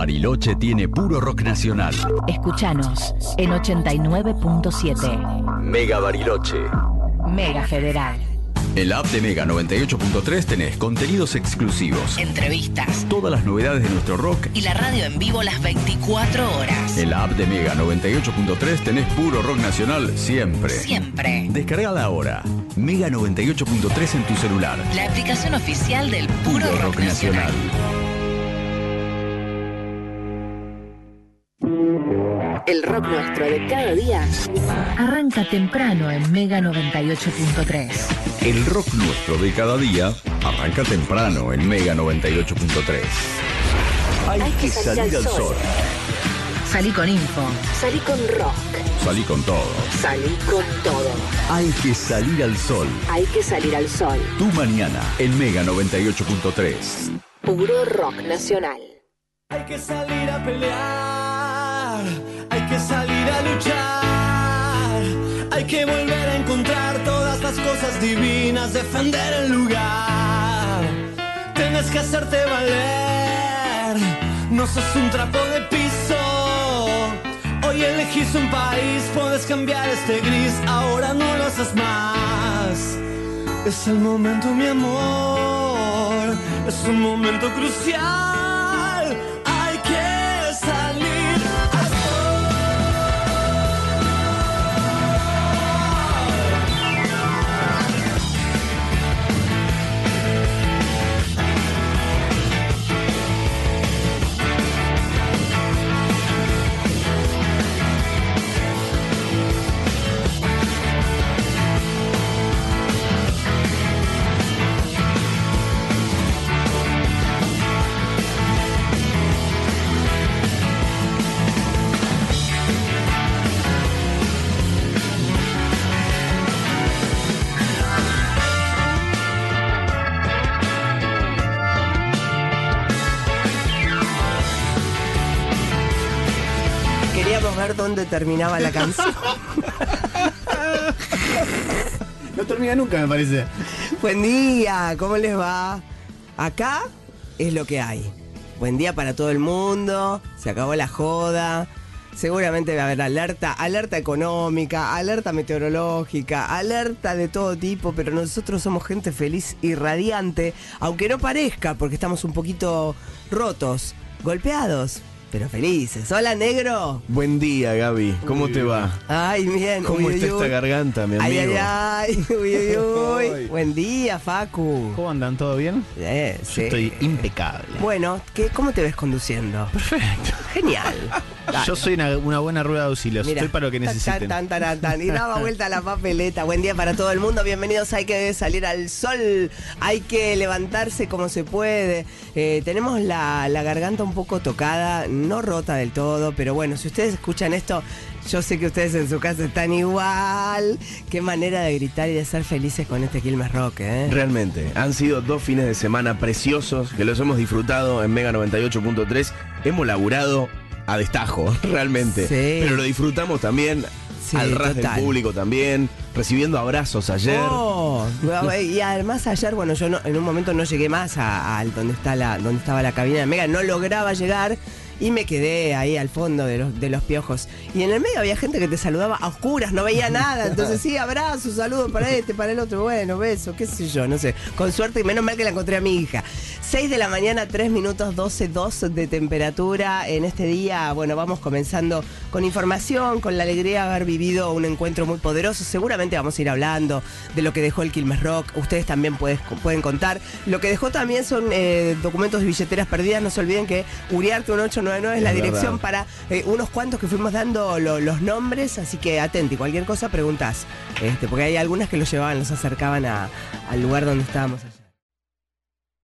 Bariloche tiene puro rock nacional. Escuchanos en 89.7. Mega Bariloche. Mega Federal. En la app de Mega 98.3 tenés contenidos exclusivos, Entrevistas todas las novedades de nuestro rock. y la radio en vivo las 24 horas. En la app de Mega 98.3 tenés puro rock nacional siempre. Siempre. Descargala ahora. Mega 98.3 en tu celular. La aplicación oficial del puro rock nacional. El rock nuestro de cada día arranca temprano en Mega 98.3. El rock nuestro de cada día arranca temprano en Mega 98.3. Hay que salir al sol. Salí con info. Salí con rock. Salí con todo. Salí con todo. Hay que salir al sol. Hay que salir al sol. Tu mañana en Mega 98.3. Puro rock nacional. Hay que salir a pelear, hay que salir a luchar, hay que volver a encontrar todas las cosas divinas, defender el lugar. Tienes que hacerte valer, no sos un trapo de piso. Hoy elegís un país, puedes cambiar este gris, ahora no lo haces más. Es el momento, mi amor, es un momento crucial. Hay que salir al Queríamos ver dónde terminaba la canción. No termina nunca, me parece. Buen día, ¿cómo les va? Acá es lo que hay. Buen día para todo el mundo, se acabó la joda. Seguramente va a haber alerta económica, alerta meteorológica, alerta de todo tipo, pero nosotros somos gente feliz y radiante, aunque no parezca, porque estamos un poquito rotos, golpeados, pero felices. Hola, negro. Buen día, Gaby. ¿Cómo te va? Ay, bien. ¿Cómo uy, está uy, esta uy. garganta, mi Ay, amigo? ay, ay. Uy, uy, uy. Buen día, Facu. ¿Cómo andan? ¿Todo bien? Sí. Yo estoy impecable. Bueno, ¿cómo te ves conduciendo? Perfecto. Genial. Dale. Yo soy una buena rueda de auxilios. Mira, Estoy para lo que necesiten. Tan. Y daba vuelta a la papeleta. Buen día para todo el mundo. Bienvenidos. Hay que salir al sol. Hay que levantarse como se puede. Tenemos la garganta un poco tocada, no rota del todo, pero bueno, si ustedes escuchan esto, yo sé que ustedes en su casa están igual. Qué manera de gritar y de ser felices con este Quilmes Rock, ¿eh? Realmente, han sido 2 fines de semana preciosos que los hemos disfrutado en Mega 98.3. Hemos laburado a destajo, realmente. Sí. Pero lo disfrutamos también Sí, al ras total. del público también, recibiendo abrazos ayer. Oh, y además ayer, bueno, yo en un momento no llegué más al donde estaba la cabina de Mega, no lograba llegar y me quedé ahí al fondo de los piojos. Y en el medio había gente que te saludaba a oscuras, no veía nada. Entonces sí, abrazo, saludo para este, para el otro, bueno, beso, qué sé yo, no sé. Con suerte, y menos mal que la encontré a mi hija. 6 de la mañana, 3 minutos, 12.2 de temperatura. En este día, bueno, vamos comenzando con información, con la alegría de haber vivido un encuentro muy poderoso. Seguramente vamos a ir hablando de lo que dejó el Quilmes Rock. Ustedes también pueden contar. Lo que dejó también son documentos y billeteras perdidas. No se olviden que Uriarte 1899 es la dirección para unos cuantos que fuimos dando los nombres. Así que atenti, cualquier cosa preguntás. Porque hay algunas que los llevaban, los acercaban al lugar donde estábamos ayer.